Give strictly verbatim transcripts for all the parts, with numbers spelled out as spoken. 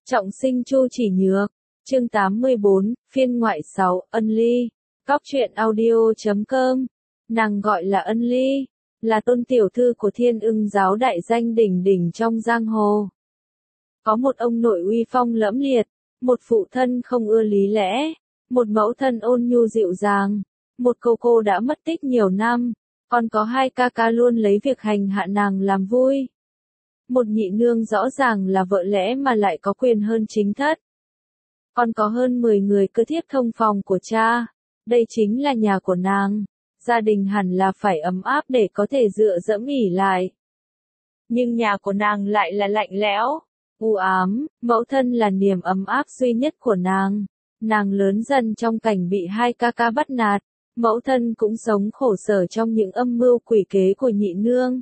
Trọng sinh Chu Chỉ Nhược, chương tám mươi bốn, phiên ngoại sáu, Ân Ly, Cóc truyện audio chấm com. Nàng gọi là Ân Ly, là tôn tiểu thư của Thiên Ưng giáo đại danh đỉnh đỉnh trong giang hồ. Có một ông nội uy phong lẫm liệt, một phụ thân không ưa lý lẽ, một mẫu thân ôn nhu dịu dàng, một cô cô đã mất tích nhiều năm, còn có hai ca ca luôn lấy việc hành hạ nàng làm vui. Một nhị nương rõ ràng là vợ lẽ mà lại có quyền hơn chính thất. Còn có hơn mười người cứ thiếp thông phòng của cha. Đây chính là nhà của nàng. Gia đình hẳn là phải ấm áp để có thể dựa dẫm ỉ lại. Nhưng nhà của nàng lại là lạnh lẽo, u ám, mẫu thân là niềm ấm áp duy nhất của nàng. Nàng lớn dần trong cảnh bị hai ca ca bắt nạt, mẫu thân cũng sống khổ sở trong những âm mưu quỷ kế của nhị nương.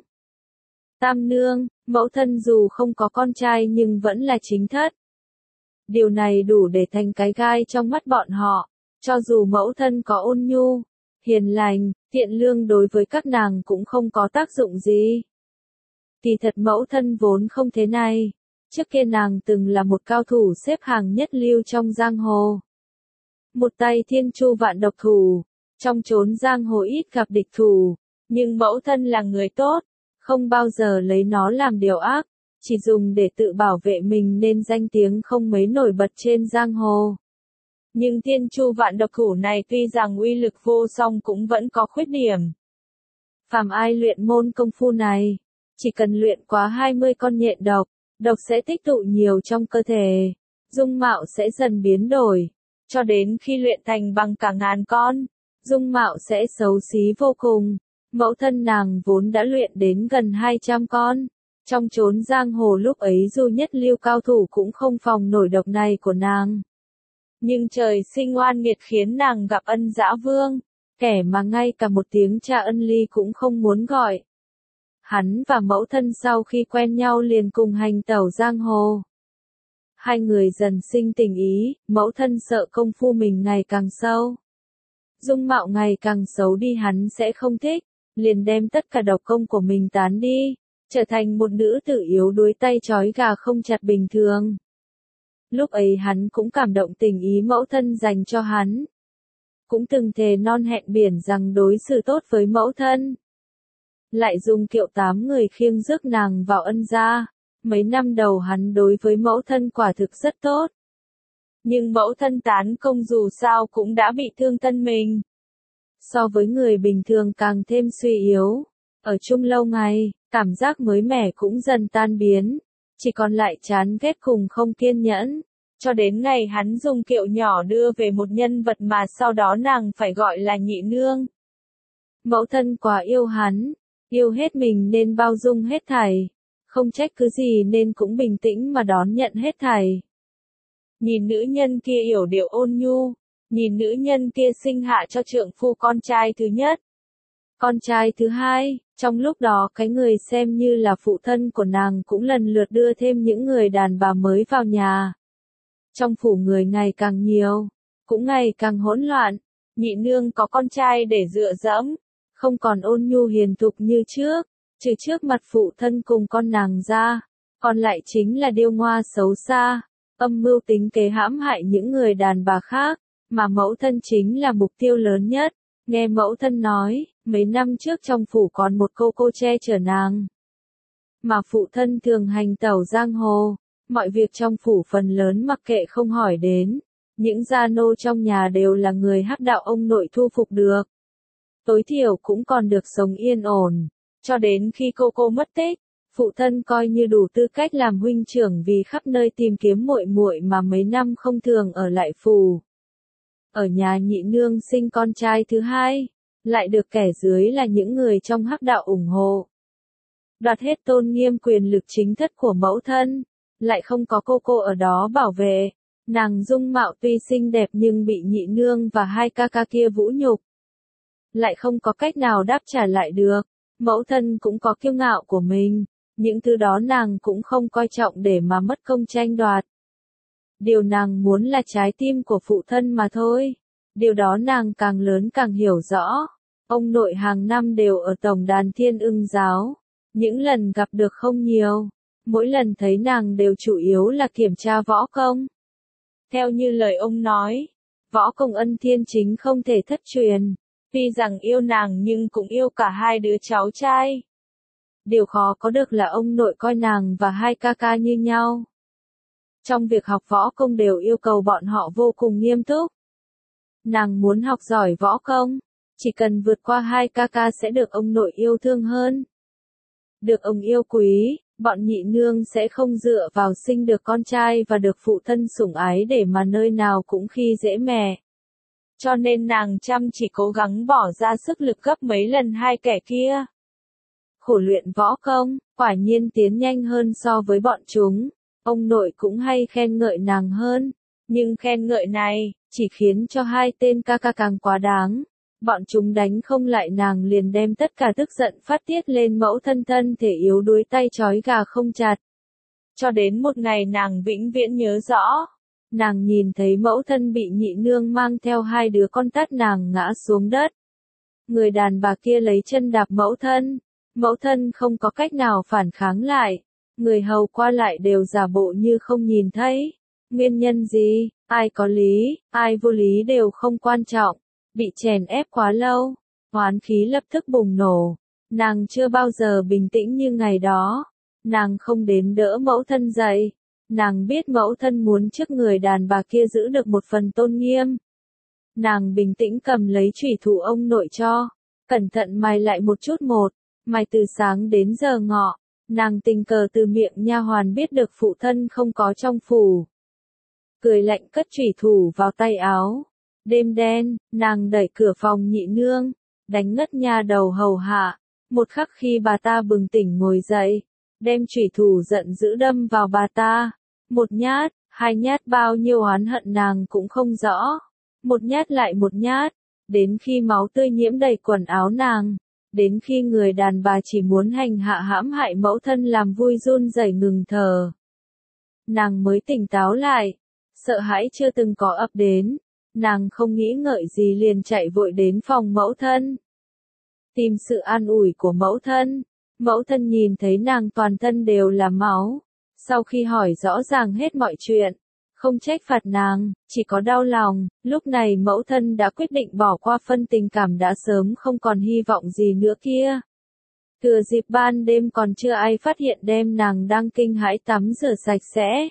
Tam nương, mẫu thân dù không có con trai nhưng vẫn là chính thất. Điều này đủ để thành cái gai trong mắt bọn họ, cho dù mẫu thân có ôn nhu, hiền lành, thiện lương đối với các nàng cũng không có tác dụng gì. Kỳ thật mẫu thân vốn không thế này, trước kia nàng từng là một cao thủ xếp hàng nhất lưu trong giang hồ. Một tay thiên chu vạn độc thủ, trong chốn giang hồ ít gặp địch thủ, nhưng mẫu thân là người tốt, không bao giờ lấy nó làm điều ác, chỉ dùng để tự bảo vệ mình nên danh tiếng không mấy nổi bật trên giang hồ. Nhưng thiên chu vạn độc thủ này tuy rằng uy lực vô song cũng vẫn có khuyết điểm. Phàm ai luyện môn công phu này, chỉ cần luyện quá hai mươi con nhện độc, độc sẽ tích tụ nhiều trong cơ thể, dung mạo sẽ dần biến đổi, cho đến khi luyện thành bằng cả ngàn con, dung mạo sẽ xấu xí vô cùng. Mẫu thân nàng vốn đã luyện đến gần hai trăm con, trong chốn giang hồ lúc ấy dù nhất lưu cao thủ cũng không phòng nổi độc này của nàng. Nhưng trời sinh oan nghiệt khiến nàng gặp Ân Dã Vương, kẻ mà ngay cả một tiếng cha Ân Ly cũng không muốn gọi. Hắn và mẫu thân sau khi quen nhau liền cùng hành tẩu giang hồ. Hai người dần sinh tình ý, mẫu thân sợ công phu mình ngày càng sâu. Dung mạo ngày càng xấu đi hắn sẽ không thích, liền đem tất cả độc công của mình tán đi, trở thành một nữ tử yếu đuối tay trói gà không chặt bình thường. Lúc ấy hắn cũng cảm động tình ý mẫu thân dành cho hắn. Cũng từng thề non hẹn biển rằng đối xử tốt với mẫu thân. Lại dùng kiệu tám người khiêng rước nàng vào Ân gia. Mấy năm đầu hắn đối với mẫu thân quả thực rất tốt. Nhưng mẫu thân tán công dù sao cũng đã bị thương thân mình. So với người bình thường càng thêm suy yếu. Ở chung lâu ngày, cảm giác mới mẻ cũng dần tan biến. Chỉ còn lại chán ghét cùng không kiên nhẫn. Cho đến ngày hắn dùng kiệu nhỏ đưa về một nhân vật mà sau đó nàng phải gọi là nhị nương. Mẫu thân quá yêu hắn. Yêu hết mình nên bao dung hết thảy. Không trách cứ gì nên cũng bình tĩnh mà đón nhận hết thảy. Nhìn nữ nhân kia yểu điệu ôn nhu. Nhìn nữ nhân kia sinh hạ cho trượng phu con trai thứ nhất. Con trai thứ hai, trong lúc đó cái người xem như là phụ thân của nàng cũng lần lượt đưa thêm những người đàn bà mới vào nhà. Trong phủ người ngày càng nhiều, cũng ngày càng hỗn loạn, nhị nương có con trai để dựa dẫm, không còn ôn nhu hiền thục như trước, trừ trước mặt phụ thân cùng con nàng ra, còn lại chính là điêu ngoa xấu xa, âm mưu tính kế hãm hại những người đàn bà khác, mà mẫu thân chính là mục tiêu lớn nhất. Nghe mẫu thân nói, mấy năm trước trong phủ còn một cô cô che chở nàng. Mà phụ thân thường hành tẩu giang hồ, mọi việc trong phủ phần lớn mặc kệ không hỏi đến. Những gia nô trong nhà đều là người hắc đạo ông nội thu phục được. Tối thiểu cũng còn được sống yên ổn. Cho đến khi cô cô mất tích, phụ thân coi như đủ tư cách làm huynh trưởng vì khắp nơi tìm kiếm muội muội mà mấy năm không thường ở lại phủ. Ở nhà nhị nương sinh con trai thứ hai, lại được kẻ dưới là những người trong hắc đạo ủng hộ. Đoạt hết tôn nghiêm quyền lực chính thất của mẫu thân, lại không có cô cô ở đó bảo vệ. Nàng dung mạo tuy xinh đẹp nhưng bị nhị nương và hai ca ca kia vũ nhục. Lại không có cách nào đáp trả lại được, mẫu thân cũng có kiêu ngạo của mình, những thứ đó nàng cũng không coi trọng để mà mất công tranh đoạt. Điều nàng muốn là trái tim của phụ thân mà thôi. Điều đó nàng càng lớn càng hiểu rõ. Ông nội hàng năm đều ở tổng đàn Thiên Ưng giáo. Những lần gặp được không nhiều. mỗi lần thấy nàng đều chủ yếu là kiểm tra võ công. Theo như lời ông nói, võ công Ân Thiên Chính không thể thất truyền, tuy rằng yêu nàng nhưng cũng yêu cả hai đứa cháu trai. Điều khó có được là ông nội coi nàng và hai ca ca như nhau. Trong việc học võ công đều yêu cầu bọn họ vô cùng nghiêm túc. Nàng muốn học giỏi võ công, chỉ cần vượt qua hai ca ca sẽ được ông nội yêu thương hơn. Được ông yêu quý, bọn nhị nương sẽ không dựa vào sinh được con trai và được phụ thân sủng ái để mà nơi nào cũng khi dễ mẹ. Cho nên nàng chăm chỉ cố gắng bỏ ra sức lực gấp mấy lần hai kẻ kia. Khổ luyện võ công, quả nhiên tiến nhanh hơn so với bọn chúng. Ông nội cũng hay khen ngợi nàng hơn, nhưng khen ngợi này chỉ khiến cho hai tên ca ca càng quá đáng. Bọn chúng đánh không lại nàng liền đem tất cả tức giận phát tiết lên mẫu thân thân thể yếu đuối tay trói gà không chặt. Cho đến một ngày nàng vĩnh viễn nhớ rõ, nàng nhìn thấy mẫu thân bị nhị nương mang theo hai đứa con tát nàng ngã xuống đất. Người đàn bà kia lấy chân đạp mẫu thân, mẫu thân không có cách nào phản kháng lại. Người hầu qua lại đều giả bộ như không nhìn thấy. Nguyên nhân gì, ai có lý, ai vô lý đều không quan trọng. Bị chèn ép quá lâu, oán khí lập tức bùng nổ. Nàng chưa bao giờ bình tĩnh như ngày đó. Nàng không đến đỡ mẫu thân dậy. Nàng biết mẫu thân muốn trước người đàn bà kia giữ được một phần tôn nghiêm. Nàng bình tĩnh cầm lấy chủy thủ ông nội cho. Cẩn thận mài lại một chút một. Mài từ sáng đến giờ ngọ. Nàng tình cờ từ miệng nha hoàn biết được phụ thân không có trong phủ. Cười lạnh cất chủy thủ vào tay áo. Đêm đen, nàng đẩy cửa phòng nhị nương, đánh ngất nha đầu hầu hạ. Một khắc khi bà ta bừng tỉnh ngồi dậy, đem chủy thủ giận dữ đâm vào bà ta. Một nhát, hai nhát bao nhiêu oán hận nàng cũng không rõ. Một nhát lại một nhát, đến khi máu tươi nhiễm đầy quần áo nàng. Đến khi người đàn bà chỉ muốn hành hạ hãm hại mẫu thân làm vui run rẩy ngừng thở. Nàng mới tỉnh táo lại, sợ hãi chưa từng có ập đến, nàng không nghĩ ngợi gì liền chạy vội đến phòng mẫu thân. Tìm sự an ủi của mẫu thân, mẫu thân nhìn thấy nàng toàn thân đều là máu, sau khi hỏi rõ ràng hết mọi chuyện, không trách phạt nàng, chỉ có đau lòng. Lúc này mẫu thân đã quyết định bỏ qua phân tình cảm đã sớm không còn hy vọng gì nữa kia. Thừa dịp ban đêm còn chưa ai phát hiện đem nàng đang kinh hãi tắm rửa sạch sẽ.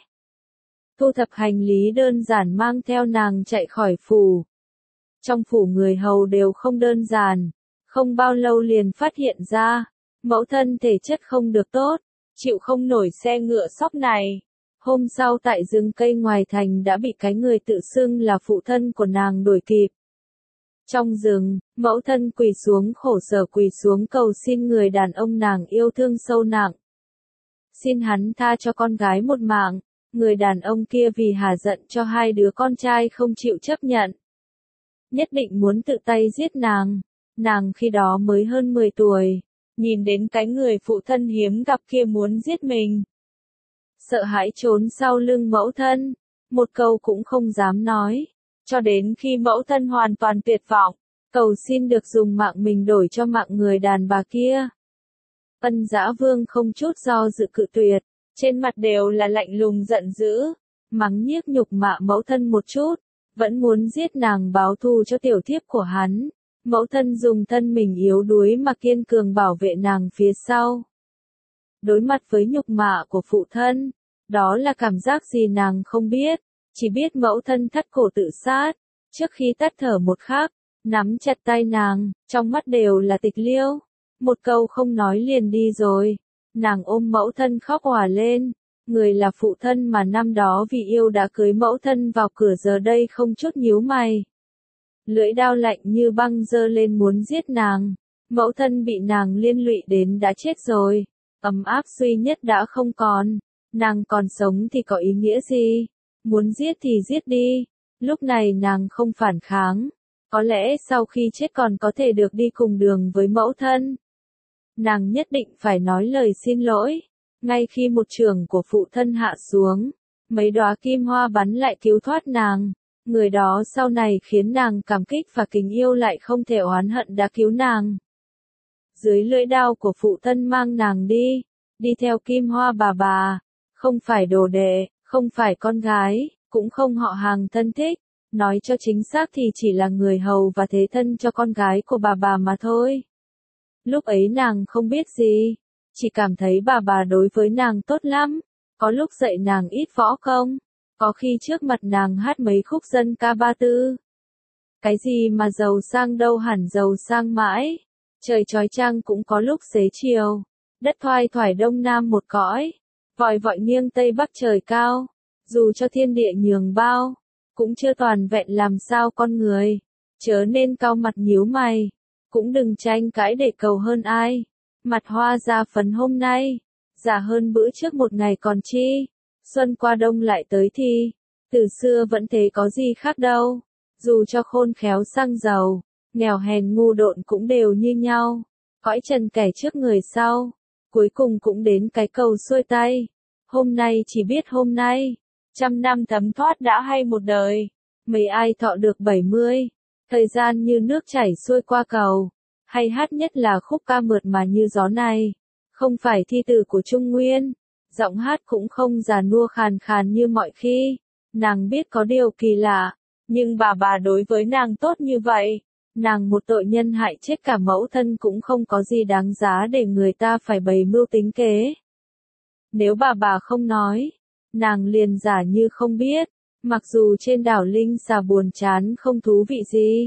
Thu thập hành lý đơn giản mang theo nàng chạy khỏi phủ. Trong phủ người hầu đều không đơn giản, không bao lâu liền phát hiện ra, mẫu thân thể chất không được tốt, chịu không nổi xe ngựa sóc này. Hôm sau tại rừng cây ngoài thành đã bị cái người tự xưng là phụ thân của nàng đuổi kịp. Trong rừng, mẫu thân quỳ xuống khổ sở quỳ xuống cầu xin người đàn ông nàng yêu thương sâu nặng. Xin hắn tha cho con gái một mạng, người đàn ông kia vì hà giận cho hai đứa con trai không chịu chấp nhận. Nhất định muốn tự tay giết nàng, nàng khi đó mới hơn mười tuổi, nhìn đến cái người phụ thân hiếm gặp kia muốn giết mình. Sợ hãi trốn sau lưng mẫu thân, một câu cũng không dám nói, cho đến khi mẫu thân hoàn toàn tuyệt vọng, cầu xin được dùng mạng mình đổi cho mạng người đàn bà kia. Ân Dã Vương không chút do dự cự tuyệt, trên mặt đều là lạnh lùng giận dữ, mắng nhiếc nhục mạ mẫu thân một chút, vẫn muốn giết nàng báo thù cho tiểu thiếp của hắn. Mẫu thân dùng thân mình yếu đuối mà kiên cường bảo vệ nàng phía sau. Đối mặt với nhục mạ của phụ thân, đó là cảm giác gì nàng không biết, chỉ biết mẫu thân thắt cổ tự sát, trước khi tắt thở một khắc, nắm chặt tay nàng, trong mắt đều là tịch liêu, một câu không nói liền đi rồi. Nàng ôm mẫu thân khóc òa lên, người là phụ thân mà năm đó vì yêu đã cưới mẫu thân vào cửa giờ đây không chút nhíu mày. Lưỡi đao lạnh như băng giơ lên muốn giết nàng, mẫu thân bị nàng liên lụy đến đã chết rồi, ấm áp duy nhất đã không còn, nàng còn sống thì có ý nghĩa gì, muốn giết thì giết đi, lúc này nàng không phản kháng, có lẽ sau khi chết còn có thể được đi cùng đường với mẫu thân. Nàng nhất định phải nói lời xin lỗi, ngay khi một chưởng của phụ thân hạ xuống, mấy đóa kim hoa bắn lại cứu thoát nàng. Người đó sau này khiến nàng cảm kích và kính yêu lại không thể oán hận đã cứu nàng. Dưới lưỡi đao của phụ thân mang nàng đi, đi theo Kim Hoa bà bà, không phải đồ đệ, không phải con gái, cũng không họ hàng thân thích, nói cho chính xác thì chỉ là người hầu và thế thân cho con gái của bà bà mà thôi. Lúc ấy nàng không biết gì, chỉ cảm thấy bà bà đối với nàng tốt lắm, có lúc dạy nàng ít võ công, có khi trước mặt nàng hát mấy khúc dân ca ba tư. Cái gì mà giàu sang đâu hẳn giàu sang mãi, trời chói chang cũng có lúc xế chiều, đất thoai thoải đông nam một cõi, vòi vọi nghiêng tây bắc trời cao, dù cho thiên địa nhường bao, cũng chưa toàn vẹn làm sao con người, chớ nên cau mặt nhíu mày, cũng đừng tranh cãi để cầu hơn ai, mặt hoa ra phấn hôm nay, già hơn bữa trước một ngày còn chi, xuân qua đông lại tới thì, từ xưa vẫn thế có gì khác đâu, dù cho khôn khéo sang giàu, nghèo hèn ngu độn cũng đều như nhau, cõi trần kẻ trước người sau, cuối cùng cũng đến cái cầu xuôi tay, hôm nay chỉ biết hôm nay, trăm năm thấm thoát đã hay một đời, mấy ai thọ được bảy mươi, thời gian như nước chảy xuôi qua cầu, hay hát nhất là khúc ca mượt mà như gió này, không phải thi từ của Trung Nguyên, giọng hát cũng không già nua khàn khàn như mọi khi, nàng biết có điều kỳ lạ, nhưng bà bà đối với nàng tốt như vậy, nàng một tội nhân hại chết cả mẫu thân cũng không có gì đáng giá để người ta phải bày mưu tính kế. Nếu bà bà không nói, nàng liền giả như không biết, mặc dù trên đảo Linh Xà buồn chán không thú vị gì.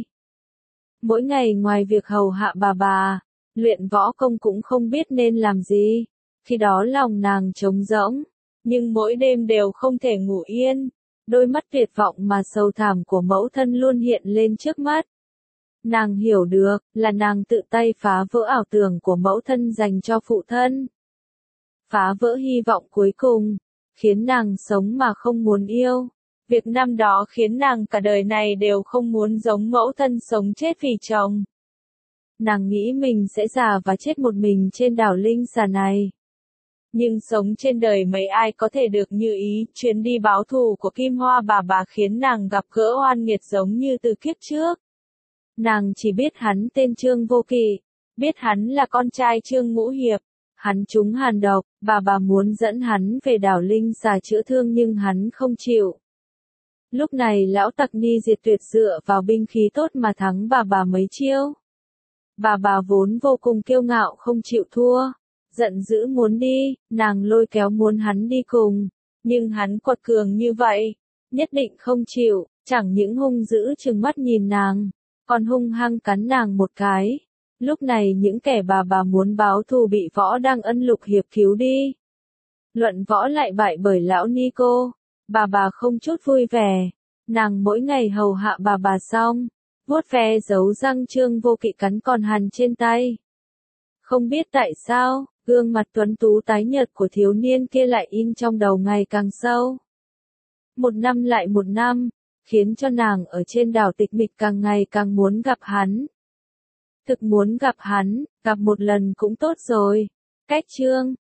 Mỗi ngày ngoài việc hầu hạ bà bà, luyện võ công cũng không biết nên làm gì, khi đó lòng nàng trống rỗng, nhưng mỗi đêm đều không thể ngủ yên, đôi mắt tuyệt vọng mà sầu thảm của mẫu thân luôn hiện lên trước mắt. Nàng hiểu được, là nàng tự tay phá vỡ ảo tưởng của mẫu thân dành cho phụ thân. Phá vỡ hy vọng cuối cùng, khiến nàng sống mà không muốn yêu. Việc năm đó khiến nàng cả đời này đều không muốn giống mẫu thân sống chết vì chồng. Nàng nghĩ mình sẽ già và chết một mình trên đảo Linh Xà này. Nhưng sống trên đời mấy ai có thể được như ý, chuyến đi báo thù của Kim Hoa bà bà khiến nàng gặp gỡ oan nghiệt giống như từ kiếp trước. Nàng chỉ biết hắn tên Trương Vô Kỵ, biết hắn là con trai Trương Ngũ Hiệp, hắn trúng hàn độc, bà bà muốn dẫn hắn về đảo Linh Xà chữa thương nhưng hắn không chịu. Lúc này lão tặc Ni Diệt Tuyệt dựa vào binh khí tốt mà thắng bà bà mấy chiêu. Bà bà vốn vô cùng kiêu ngạo không chịu thua, giận dữ muốn đi, nàng lôi kéo muốn hắn đi cùng, nhưng hắn quật cường như vậy, nhất định không chịu, chẳng những hung dữ trừng mắt nhìn nàng, còn hung hăng cắn nàng một cái. Lúc này những kẻ bà bà muốn báo thù bị Võ Đăng Ân Lục Hiệp cứu đi. Luận võ lại bại bởi lão Nico, bà bà không chút vui vẻ, nàng mỗi ngày hầu hạ bà bà xong, vuốt ve dấu răng Trương Vô Kỵ cắn còn hằn trên tay. Không biết tại sao, gương mặt tuấn tú tái nhợt của thiếu niên kia lại in trong đầu ngày càng sâu. Một năm lại một năm, khiến cho nàng ở trên đảo tịch mịch càng ngày càng muốn gặp hắn. Thực muốn gặp hắn, gặp một lần cũng tốt rồi. Cách Trương